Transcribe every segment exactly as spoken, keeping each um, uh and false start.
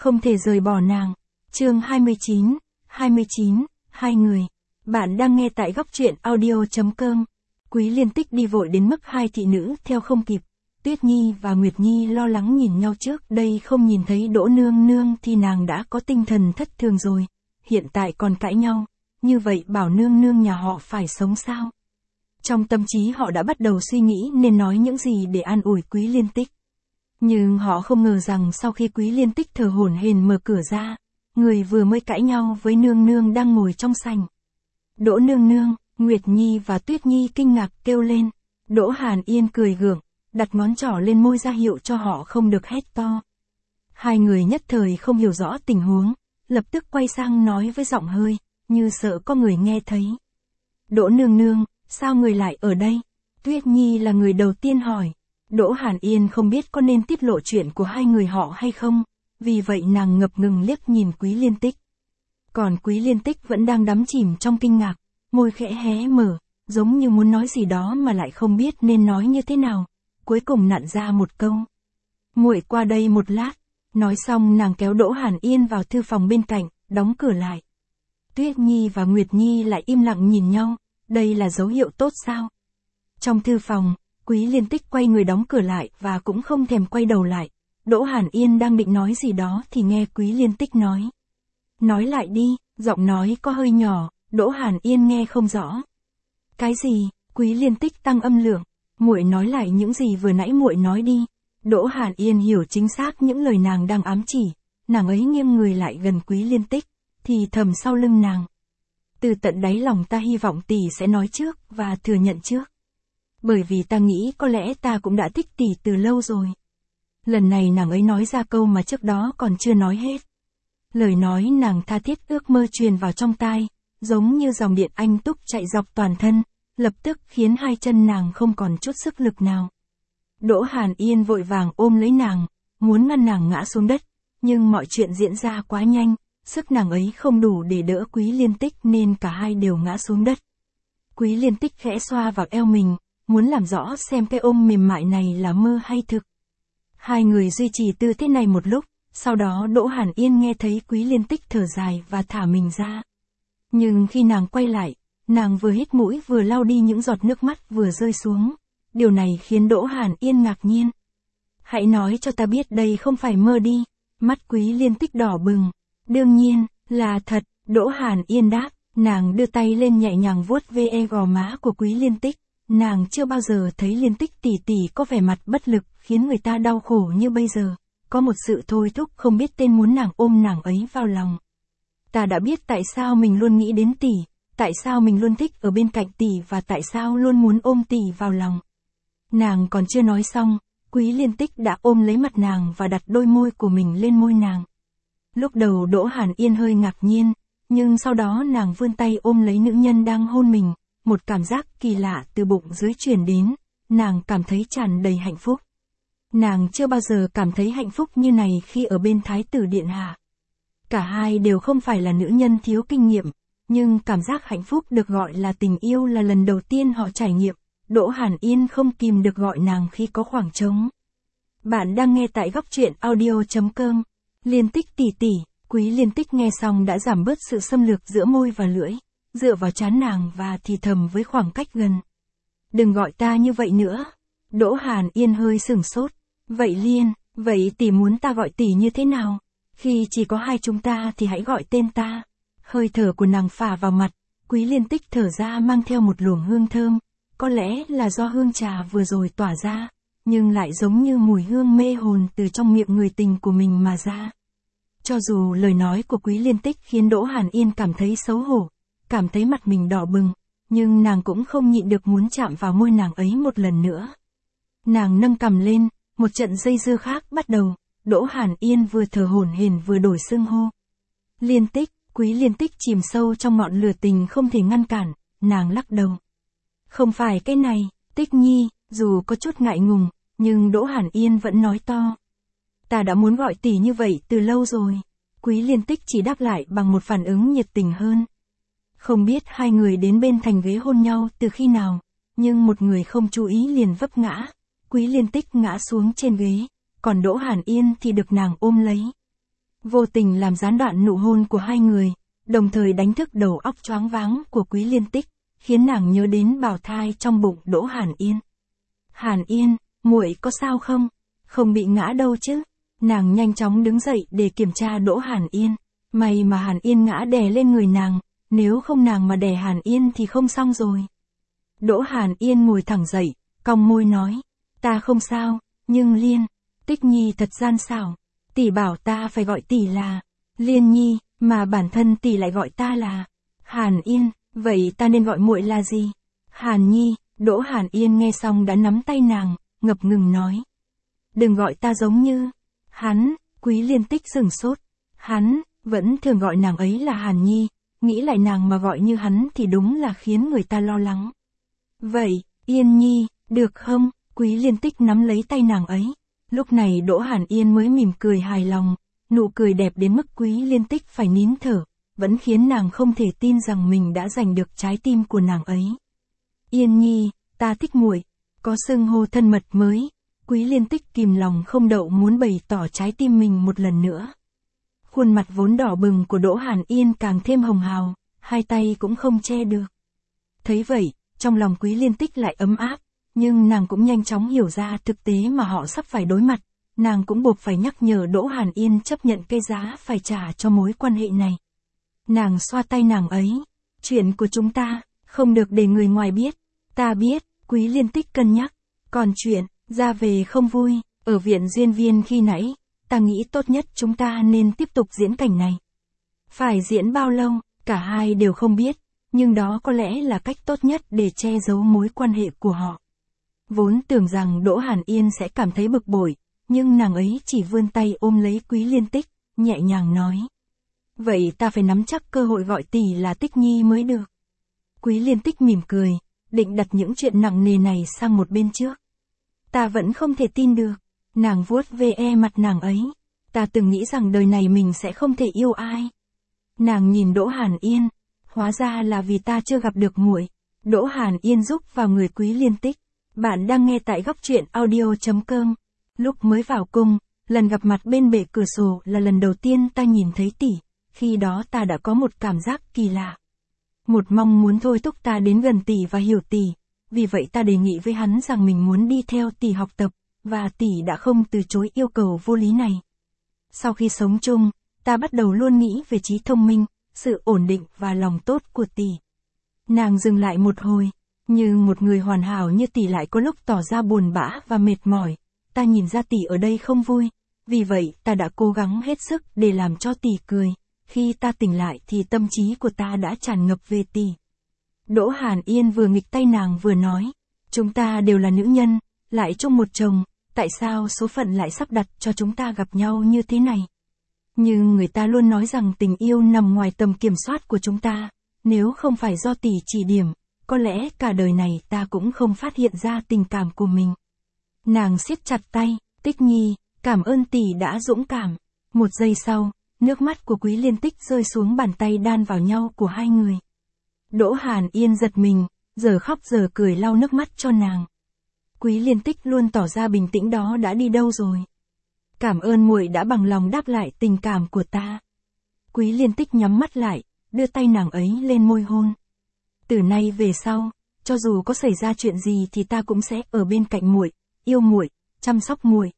không thể rời bỏ nàng. Chương hai mươi chín, hai mươi chín, hai người. Bạn đang nghe tại góc truyện audio chấm com. Quý Liên Tích đi vội đến mức hai thị nữ theo không kịp. Tuyết Nhi và Nguyệt Nhi lo lắng nhìn nhau, trước đây không nhìn thấy Đỗ nương nương thì nàng đã có tinh thần thất thường rồi. Hiện tại còn cãi nhau, như vậy bảo nương nương nhà họ phải sống sao? Trong tâm trí họ đã bắt đầu suy nghĩ nên nói những gì để an ủi Quý Liên Tích. Nhưng họ không ngờ rằng sau khi Quý Liên Tích thở hổn hển mở cửa ra, người vừa mới cãi nhau với nương nương đang ngồi trong sảnh. Đỗ nương nương, Nguyệt Nhi và Tuyết Nhi kinh ngạc kêu lên. Đỗ Hàn Yên cười gượng, đặt ngón trỏ lên môi ra hiệu cho họ không được hét to. Hai người nhất thời không hiểu rõ tình huống, lập tức quay sang nói với giọng hơi, như sợ có người nghe thấy. Đỗ nương nương, sao người lại ở đây? Tuyết Nhi là người đầu tiên hỏi. Đỗ Hàn Yên không biết có nên tiết lộ chuyện của hai người họ hay không, vì vậy nàng ngập ngừng liếc nhìn Quý Liên Tích. Còn Quý Liên Tích vẫn đang đắm chìm trong kinh ngạc, môi khẽ hé mở, giống như muốn nói gì đó mà lại không biết nên nói như thế nào, cuối cùng nặn ra một câu. Muội qua đây một lát. Nói xong nàng kéo Đỗ Hàn Yên vào thư phòng bên cạnh, đóng cửa lại. Tuyết Nhi và Nguyệt Nhi lại im lặng nhìn nhau, đây là dấu hiệu tốt sao? Trong thư phòng, Quý Liên Tích quay người đóng cửa lại và cũng không thèm quay đầu lại. Đỗ Hàn Yên đang định nói gì đó thì nghe Quý Liên Tích nói. Nói lại đi, giọng nói có hơi nhỏ, Đỗ Hàn Yên nghe không rõ. Cái gì? Quý Liên Tích tăng âm lượng, muội nói lại những gì vừa nãy muội nói đi. Đỗ Hàn Yên hiểu chính xác những lời nàng đang ám chỉ, nàng ấy nghiêng người lại gần Quý Liên Tích, thì thầm sau lưng nàng. Từ tận đáy lòng ta hy vọng tỷ sẽ nói trước và thừa nhận trước. Bởi vì ta nghĩ có lẽ ta cũng đã thích tỷ từ lâu rồi. Lần này nàng ấy nói ra câu mà trước đó còn chưa nói hết. Lời nói nàng tha thiết ước mơ truyền vào trong tai, giống như dòng điện anh túc chạy dọc toàn thân, lập tức khiến hai chân nàng không còn chút sức lực nào. Đỗ Hàn Yên vội vàng ôm lấy nàng, muốn ngăn nàng ngã xuống đất, nhưng mọi chuyện diễn ra quá nhanh, sức nàng ấy không đủ để đỡ Quý Liên Tích nên cả hai đều ngã xuống đất. Quý Liên Tích khẽ xoa vào eo mình, muốn làm rõ xem cái ôm mềm mại này là mơ hay thực. Hai người duy trì tư thế này một lúc, sau đó Đỗ Hàn Yên nghe thấy Quý Liên Tích thở dài và thả mình ra. Nhưng khi nàng quay lại, nàng vừa hít mũi vừa lau đi những giọt nước mắt vừa rơi xuống. Điều này khiến Đỗ Hàn Yên ngạc nhiên. Hãy nói cho ta biết đây không phải mơ đi. Mắt Quý Liên Tích đỏ bừng. Đương nhiên, là thật, Đỗ Hàn Yên đáp. Nàng đưa tay lên nhẹ nhàng vuốt ve gò má của Quý Liên Tích. Nàng chưa bao giờ thấy Liên Tích tỷ tỷ có vẻ mặt bất lực khiến người ta đau khổ như bây giờ. Có một sự thôi thúc không biết tên muốn nàng ôm nàng ấy vào lòng. Ta đã biết tại sao mình luôn nghĩ đến tỷ, tại sao mình luôn thích ở bên cạnh tỷ và tại sao luôn muốn ôm tỷ vào lòng. Nàng còn chưa nói xong, Quý Liên Tích đã ôm lấy mặt nàng và đặt đôi môi của mình lên môi nàng. Lúc đầu Đỗ Hàn Yên hơi ngạc nhiên, nhưng sau đó nàng vươn tay ôm lấy nữ nhân đang hôn mình, một cảm giác kỳ lạ từ bụng dưới truyền đến, nàng cảm thấy tràn đầy hạnh phúc. Nàng chưa bao giờ cảm thấy hạnh phúc như này khi ở bên Thái tử điện hạ. Cả hai đều không phải là nữ nhân thiếu kinh nghiệm, nhưng cảm giác hạnh phúc được gọi là tình yêu là lần đầu tiên họ trải nghiệm. Đỗ Hàn Yên không kìm được gọi nàng khi có khoảng trống. Bạn đang nghe tại góc truyện audio chấm com. Liên Tích tỷ tỷ. Quý Liên Tích nghe xong đã giảm bớt sự xâm lược giữa môi và lưỡi, dựa vào trán nàng và thì thầm với khoảng cách gần. Đừng gọi ta như vậy nữa. Đỗ Hàn Yên hơi sửng sốt. Vậy Liên, vậy tỷ muốn ta gọi tỷ như thế nào? Khi chỉ có hai chúng ta thì hãy gọi tên ta. Hơi thở của nàng phả vào mặt, Quý Liên Tích thở ra mang theo một luồng hương thơm. Có lẽ là do hương trà vừa rồi tỏa ra, nhưng lại giống như mùi hương mê hồn từ trong miệng người tình của mình mà ra. Cho dù lời nói của Quý Liên Tích khiến Đỗ Hàn Yên cảm thấy xấu hổ, cảm thấy mặt mình đỏ bừng, nhưng nàng cũng không nhịn được muốn chạm vào môi nàng ấy một lần nữa. Nàng nâng cằm lên, một trận dây dưa khác bắt đầu, Đỗ Hàn Yên vừa thở hổn hển vừa đổi xưng hô. Liên Tích, Quý Liên Tích chìm sâu trong ngọn lửa tình không thể ngăn cản, nàng lắc đầu. Không phải cái này, Tích Nhi, dù có chút ngại ngùng, nhưng Đỗ Hàn Yên vẫn nói to. Ta đã muốn gọi tỷ như vậy từ lâu rồi. Quý Liên Tích chỉ đáp lại bằng một phản ứng nhiệt tình hơn. Không biết hai người đến bên thành ghế hôn nhau từ khi nào, nhưng một người không chú ý liền vấp ngã. Quý Liên Tích ngã xuống trên ghế, còn Đỗ Hàn Yên thì được nàng ôm lấy. vô tình làm gián đoạn nụ hôn của hai người, đồng thời đánh thức đầu óc choáng váng của Quý Liên Tích, khiến nàng nhớ đến bào thai trong bụng Đỗ Hàn Yên. Hàn Yên, muội có sao không? Không bị ngã đâu chứ? Nàng nhanh chóng đứng dậy để kiểm tra Đỗ Hàn Yên. May mà Hàn Yên ngã đè lên người nàng, nếu không nàng mà đè Hàn Yên thì không xong rồi. Đỗ Hàn Yên ngồi thẳng dậy, cong môi nói, ta không sao, nhưng Liên, Tích Nhi thật gian xảo, tỷ bảo ta phải gọi tỷ là Liên Nhi, mà bản thân tỷ lại gọi ta là Hàn Yên, vậy ta nên gọi muội là gì? Hàn Nhi. Đỗ Hàn Yên nghe xong đã nắm tay nàng, ngập ngừng nói. Đừng gọi ta giống như hắn. Quý Liên Tích sửng sốt. Hắn, vẫn thường gọi nàng ấy là Hàn Nhi, nghĩ lại nàng mà gọi như hắn thì đúng là khiến người ta lo lắng. Vậy, Yên Nhi, được không? Quý Liên Tích nắm lấy tay nàng ấy. Lúc này Đỗ Hàn Yên mới mỉm cười hài lòng, nụ cười đẹp đến mức Quý Liên Tích phải nín thở, vẫn khiến nàng không thể tin rằng mình đã giành được trái tim của nàng ấy. Yên Nhi, ta thích muội. Có xưng hô thân mật mới, Quý Liên Tích kìm lòng không đậu muốn bày tỏ trái tim mình một lần nữa. Khuôn mặt vốn đỏ bừng của Đỗ Hàn Yên càng thêm hồng hào, hai tay cũng không che được. Thấy vậy, trong lòng Quý Liên Tích lại ấm áp, nhưng nàng cũng nhanh chóng hiểu ra thực tế mà họ sắp phải đối mặt, nàng cũng buộc phải nhắc nhở Đỗ Hàn Yên chấp nhận cái giá phải trả cho mối quan hệ này. Nàng xoa tay nàng ấy, chuyện của chúng ta, không được để người ngoài biết. Ta biết, Quý Liên Tích cân nhắc, còn chuyện, ra về không vui, ở viện duyên viên khi nãy, ta nghĩ tốt nhất chúng ta nên tiếp tục diễn cảnh này. Phải diễn bao lâu, cả hai đều không biết, nhưng đó có lẽ là cách tốt nhất để che giấu mối quan hệ của họ. Vốn tưởng rằng Đỗ Hàn Yên sẽ cảm thấy bực bội, nhưng nàng ấy chỉ vươn tay ôm lấy Quý Liên Tích, nhẹ nhàng nói. Vậy ta phải nắm chắc cơ hội gọi tỷ là Tích Nhi mới được. Quý Liên Tích mỉm cười, định đặt những chuyện nặng nề này sang một bên trước. Ta vẫn không thể tin được. Nàng vuốt ve mặt nàng ấy. Ta từng nghĩ rằng đời này mình sẽ không thể yêu ai. Nàng nhìn Đỗ Hàn Yên. Hóa ra là vì ta chưa gặp được muội. Đỗ Hàn Yên rúc vào người Quý Liên Tích. Bạn đang nghe tại góc truyện audio chấm com. Lúc mới vào cung, lần gặp mặt bên bể cửa sổ là lần đầu tiên ta nhìn thấy tỷ. Khi đó ta đã có một cảm giác kỳ lạ. Một mong muốn thôi thúc ta đến gần tỷ và hiểu tỷ. Vì vậy ta đề nghị với hắn rằng mình muốn đi theo tỷ học tập, và tỷ đã không từ chối yêu cầu vô lý này. Sau khi sống chung, ta bắt đầu luôn nghĩ về trí thông minh, sự ổn định và lòng tốt của tỷ. Nàng dừng lại một hồi, như một người hoàn hảo như tỷ lại có lúc tỏ ra buồn bã và mệt mỏi. Ta nhìn ra tỷ ở đây không vui, vì vậy ta đã cố gắng hết sức để làm cho tỷ cười. Khi ta tỉnh lại thì tâm trí của ta đã tràn ngập về tỷ. Đỗ Hàn Yên vừa nghịch tay nàng vừa nói, chúng ta đều là nữ nhân, lại chung một chồng, tại sao số phận lại sắp đặt cho chúng ta gặp nhau như thế này? Nhưng người ta luôn nói rằng tình yêu nằm ngoài tầm kiểm soát của chúng ta, nếu không phải do tỷ chỉ điểm, có lẽ cả đời này ta cũng không phát hiện ra tình cảm của mình. Nàng siết chặt tay, Tích Nhi, cảm ơn tỷ đã dũng cảm. Một giây sau, nước mắt của Quý Liên Tích rơi xuống bàn tay đan vào nhau của hai người. Đỗ Hàn Yên giật mình, giờ khóc giờ cười lau nước mắt cho nàng. Quý Liên Tích luôn tỏ ra bình tĩnh đó đã đi đâu rồi. Cảm ơn muội đã bằng lòng đáp lại tình cảm của ta. Quý Liên Tích nhắm mắt lại, đưa tay nàng ấy lên môi hôn. Từ nay về sau, cho dù có xảy ra chuyện gì thì ta cũng sẽ ở bên cạnh muội, yêu muội, chăm sóc muội.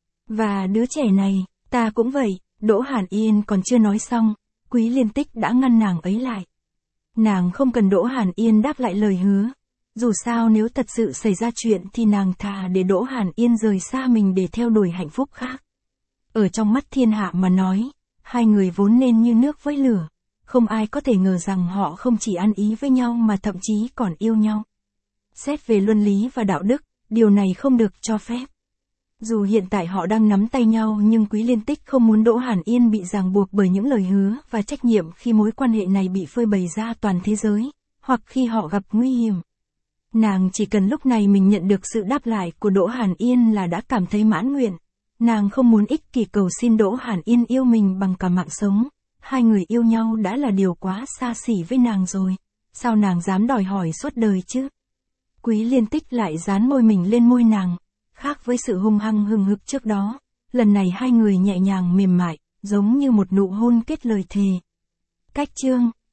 Và đứa trẻ này, ta cũng vậy. Đỗ Hàn Yên còn chưa nói xong, Quý Liên Tích đã ngăn nàng ấy lại. Nàng không cần Đỗ Hàn Yên đáp lại lời hứa. Dù sao nếu thật sự xảy ra chuyện thì nàng thà để Đỗ Hàn Yên rời xa mình để theo đuổi hạnh phúc khác. Ở trong mắt thiên hạ mà nói, hai người vốn nên như nước với lửa. Không ai có thể ngờ rằng họ không chỉ ăn ý với nhau mà thậm chí còn yêu nhau. Xét về luân lý và đạo đức, điều này không được cho phép. Dù hiện tại họ đang nắm tay nhau nhưng Quý Liên Tích không muốn Đỗ Hàn Yên bị ràng buộc bởi những lời hứa và trách nhiệm khi mối quan hệ này bị phơi bày ra toàn thế giới, hoặc khi họ gặp nguy hiểm. Nàng chỉ cần lúc này mình nhận được sự đáp lại của Đỗ Hàn Yên là đã cảm thấy mãn nguyện. Nàng không muốn ích kỷ cầu xin Đỗ Hàn Yên yêu mình bằng cả mạng sống. Hai người yêu nhau đã là điều quá xa xỉ với nàng rồi. Sao nàng dám đòi hỏi suốt đời chứ? Quý Liên Tích lại dán môi mình lên môi nàng. Khác với sự hung hăng hừng hực trước đó, lần này hai người nhẹ nhàng mềm mại, giống như một nụ hôn kết lời thề. Cách chương